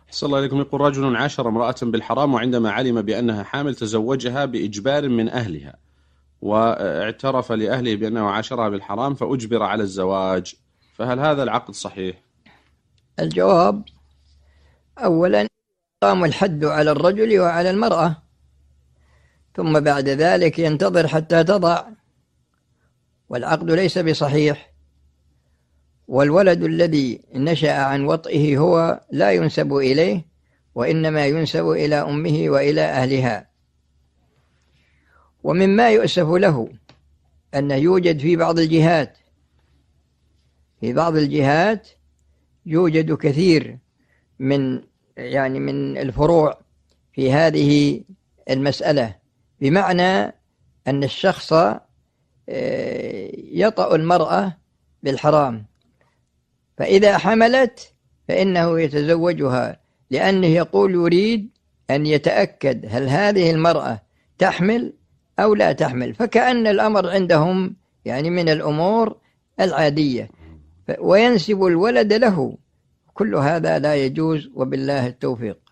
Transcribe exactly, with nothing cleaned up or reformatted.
أحسن الله إليكم. يقول رجل عاشر امرأة بالحرام وعندما علم بأنها حامل تزوجها بإجبار من أهلها، واعترف لأهله بأنه عاشرها بالحرام فأجبر على الزواج، فهل هذا العقد صحيح؟ الجواب: أولا قام الحد على الرجل وعلى المرأة، ثم بعد ذلك ينتظر حتى تضع، والعقد ليس بصحيح. والولد الذي نشأ عن وطئه هو لا ينسب إليه، وإنما ينسب إلى أمه وإلى أهلها. ومما يؤسف له أنه يوجد في بعض الجهات في بعض الجهات يوجد كثير من يعني من الفروع في هذه المسألة، بمعنى أن الشخص يطأ المرأة بالحرام، فإذا حملت فإنه يتزوجها، لأنه يقول يريد أن يتأكد هل هذه المرأة تحمل أو لا تحمل، فكأن الأمر عندهم يعني من الأمور العادية، وينسب الولد له. كل هذا لا يجوز، وبالله التوفيق.